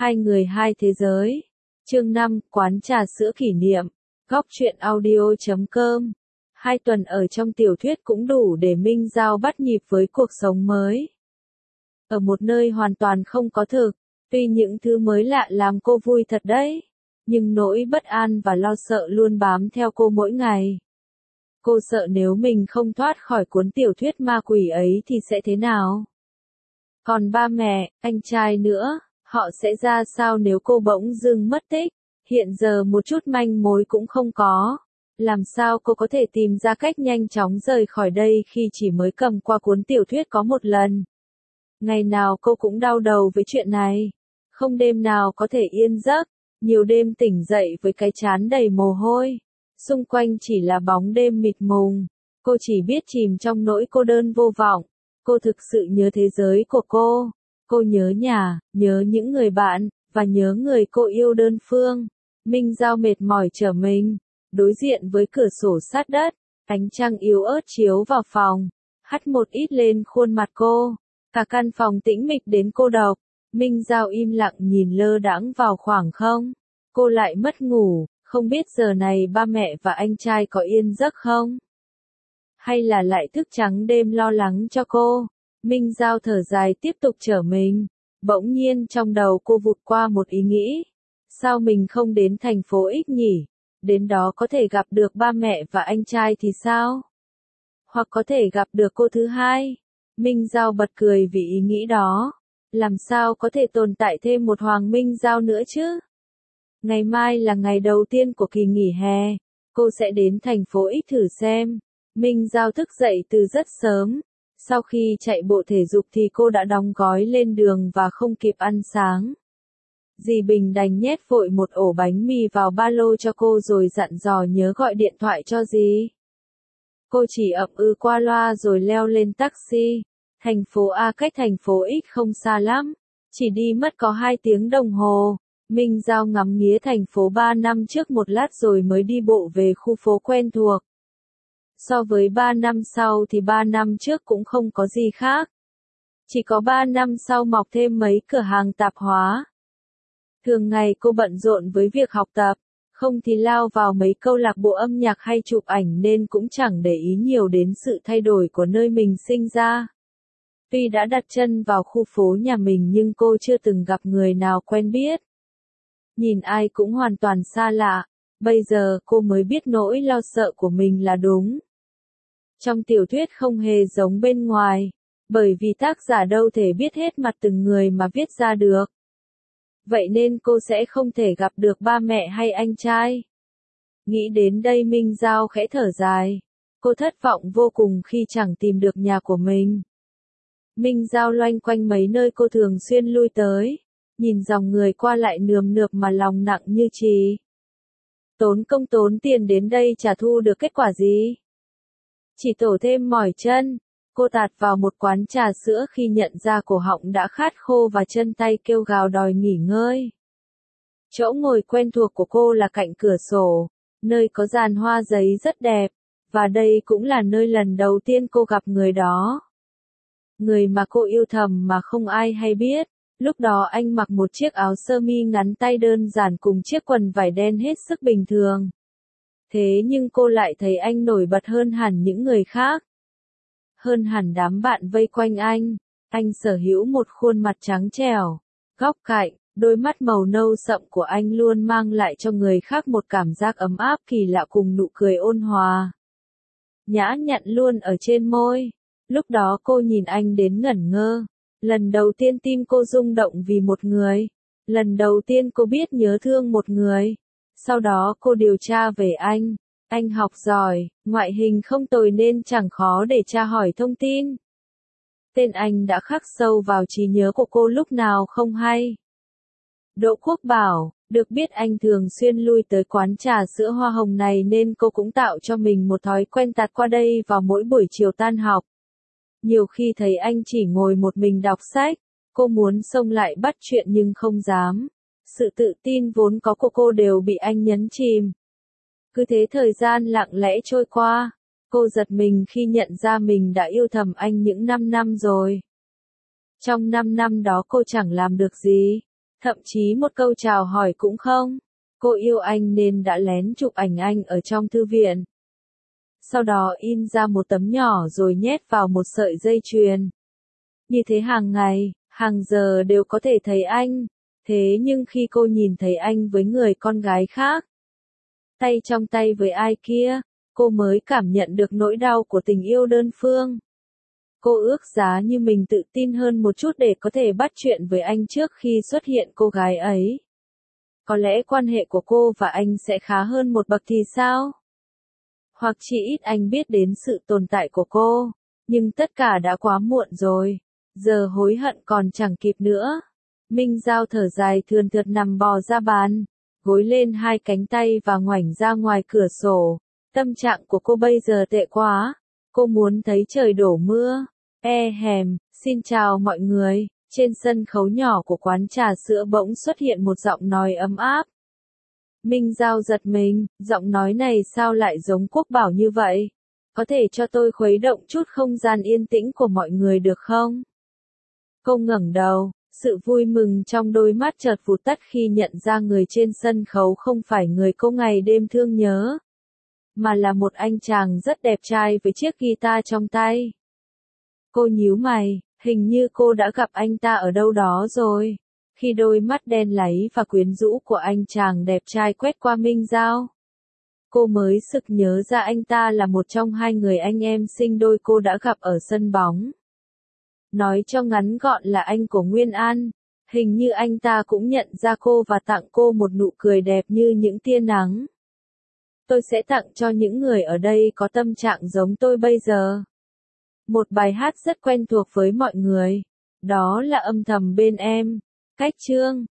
Hai người hai thế giới. Chương 5, quán trà sữa kỷ niệm. Góc truyện audio.com. 2 tuần ở trong tiểu thuyết cũng đủ để Minh Giao bắt nhịp với cuộc sống mới. Ở một nơi hoàn toàn không có thực, tuy những thứ mới lạ làm cô vui thật đấy, nhưng nỗi bất an và lo sợ luôn bám theo cô mỗi ngày. Cô sợ nếu mình không thoát khỏi cuốn tiểu thuyết ma quỷ ấy thì sẽ thế nào? Còn ba mẹ, anh trai nữa, họ sẽ ra sao nếu cô bỗng dưng mất tích? Hiện giờ một chút manh mối cũng không có. Làm sao cô có thể tìm ra cách nhanh chóng rời khỏi đây khi chỉ mới cầm qua cuốn tiểu thuyết có một lần? Ngày nào cô cũng đau đầu với chuyện này. Không đêm nào có thể yên giấc, nhiều đêm tỉnh dậy với cái trán đầy mồ hôi. Xung quanh chỉ là bóng đêm mịt mùng. Cô chỉ biết chìm trong nỗi cô đơn vô vọng. Cô thực sự nhớ thế giới của cô. Cô nhớ nhà, nhớ những người bạn, và nhớ người cô yêu đơn phương. Minh Giao mệt mỏi trở mình, đối diện với cửa sổ sát đất, ánh trăng yếu ớt chiếu vào phòng, hắt một ít lên khuôn mặt cô. Cả căn phòng tĩnh mịch đến cô độc. Minh Giao im lặng nhìn lơ đãng vào khoảng không. Cô lại mất ngủ, không biết giờ này ba mẹ và anh trai có yên giấc không? Hay là lại thức trắng đêm lo lắng cho cô? Minh Giao thở dài tiếp tục trở mình. Bỗng nhiên trong đầu cô vụt qua một ý nghĩ. Sao mình không đến thành phố X nhỉ? Đến đó có thể gặp được ba mẹ và anh trai thì sao? Hoặc có thể gặp được cô thứ hai? Minh Giao bật cười vì ý nghĩ đó. Làm sao có thể tồn tại thêm một Hoàng Minh Giao nữa chứ? Ngày mai là ngày đầu tiên của kỳ nghỉ hè. Cô sẽ đến thành phố X thử xem. Minh Giao thức dậy từ rất sớm. Sau khi chạy bộ thể dục thì cô đã đóng gói lên đường và không kịp ăn sáng. Dì Bình đành nhét vội một ổ bánh mì vào ba lô cho cô rồi dặn dò nhớ gọi điện thoại cho dì. Cô chỉ ậm ừ qua loa rồi leo lên taxi. Thành phố A cách thành phố X không xa lắm. Chỉ đi mất có 2 tiếng đồng hồ. Minh Giao ngắm nghía thành phố 3 năm trước một lát rồi mới đi bộ về khu phố quen thuộc. So với 3 năm sau thì 3 năm trước cũng không có gì khác. Chỉ có 3 năm sau mọc thêm mấy cửa hàng tạp hóa. Thường ngày cô bận rộn với việc học tập, không thì lao vào mấy câu lạc bộ âm nhạc hay chụp ảnh nên cũng chẳng để ý nhiều đến sự thay đổi của nơi mình sinh ra. Tuy đã đặt chân vào khu phố nhà mình nhưng cô chưa từng gặp người nào quen biết. Nhìn ai cũng hoàn toàn xa lạ, bây giờ cô mới biết nỗi lo sợ của mình là đúng. Trong tiểu thuyết không hề giống bên ngoài, bởi vì tác giả đâu thể biết hết mặt từng người mà viết ra được. Vậy nên cô sẽ không thể gặp được ba mẹ hay anh trai. Nghĩ đến đây Minh Giao khẽ thở dài. Cô thất vọng vô cùng khi chẳng tìm được nhà của mình. Minh Giao loanh quanh mấy nơi cô thường xuyên lui tới. Nhìn dòng người qua lại nườm nượp mà lòng nặng như chì. Tốn công tốn tiền đến đây chả thu được kết quả gì. Chỉ tổ thêm mỏi chân. Cô tạt vào một quán trà sữa khi nhận ra cổ họng đã khát khô và chân tay kêu gào đòi nghỉ ngơi. Chỗ ngồi quen thuộc của cô là cạnh cửa sổ, nơi có dàn hoa giấy rất đẹp, và đây cũng là nơi lần đầu tiên cô gặp người đó. Người mà cô yêu thầm mà không ai hay biết. Lúc đó anh mặc một chiếc áo sơ mi ngắn tay đơn giản cùng chiếc quần vải đen hết sức bình thường. Thế nhưng cô lại thấy anh nổi bật hơn hẳn những người khác. Hơn hẳn đám bạn vây quanh anh sở hữu một khuôn mặt trắng trẻo, góc cạnh, đôi mắt màu nâu sậm của anh luôn mang lại cho người khác một cảm giác ấm áp kỳ lạ cùng nụ cười ôn hòa. Nhã nhặn luôn ở trên môi. Lúc đó cô nhìn anh đến ngẩn ngơ. Lần đầu tiên tim cô rung động vì một người. Lần đầu tiên cô biết nhớ thương một người. Sau đó cô điều tra về anh. Anh học giỏi, ngoại hình không tồi nên chẳng khó để tra hỏi thông tin. Tên anh đã khắc sâu vào trí nhớ của cô lúc nào không hay. Đỗ Quốc Bảo, được biết anh thường xuyên lui tới quán trà sữa hoa hồng này nên cô cũng tạo cho mình một thói quen tạt qua đây vào mỗi buổi chiều tan học. Nhiều khi thấy anh chỉ ngồi một mình đọc sách, cô muốn xông lại bắt chuyện nhưng không dám. Sự tự tin vốn có của cô đều bị anh nhấn chìm. Cứ thế thời gian lặng lẽ trôi qua, cô giật mình khi nhận ra mình đã yêu thầm anh những 5 năm rồi. Trong 5 năm đó cô chẳng làm được gì. Thậm chí một câu chào hỏi cũng không. Cô yêu anh nên đã lén chụp ảnh anh ở trong thư viện. Sau đó in ra một tấm nhỏ rồi nhét vào một sợi dây chuyền. Như thế hàng ngày, hàng giờ đều có thể thấy anh. Thế nhưng khi cô nhìn thấy anh với người con gái khác, tay trong tay với ai kia, cô mới cảm nhận được nỗi đau của tình yêu đơn phương. Cô ước giá như mình tự tin hơn một chút để có thể bắt chuyện với anh trước khi xuất hiện cô gái ấy. Có lẽ quan hệ của cô và anh sẽ khá hơn một bậc thì sao? Hoặc chỉ ít anh biết đến sự tồn tại của cô. Nhưng tất cả đã quá muộn rồi. Giờ hối hận còn chẳng kịp nữa. Minh Giao thở dài thườn thượt nằm bò ra bàn, gối lên hai cánh tay và ngoảnh ra ngoài cửa sổ. Tâm trạng của cô bây giờ tệ quá. Cô muốn thấy trời đổ mưa. Xin chào mọi người. Trên sân khấu nhỏ của quán trà sữa bỗng xuất hiện một giọng nói ấm áp. Minh Giao giật mình, giọng nói này sao lại giống Quốc Bảo như vậy? Có thể cho tôi khuấy động chút không gian yên tĩnh của mọi người được không? Cô ngẩng đầu, sự vui mừng trong đôi mắt chợt vụt tắt khi nhận ra người trên sân khấu không phải người cô ngày đêm thương nhớ, mà là một anh chàng rất đẹp trai với chiếc guitar trong tay. Cô nhíu mày, hình như cô đã gặp anh ta ở đâu đó rồi. Khi đôi mắt đen láy và quyến rũ của anh chàng đẹp trai quét qua Minh Giao, cô mới sực nhớ ra anh ta là một trong hai người anh em sinh đôi cô đã gặp ở sân bóng. Nói cho ngắn gọn là anh của Nguyên An. Hình như anh ta cũng nhận ra cô và tặng cô một nụ cười đẹp như những tia nắng. Tôi sẽ tặng cho những người ở đây có tâm trạng giống tôi bây giờ. Một bài hát rất quen thuộc với mọi người. Đó là Âm thầm bên em. Cách chương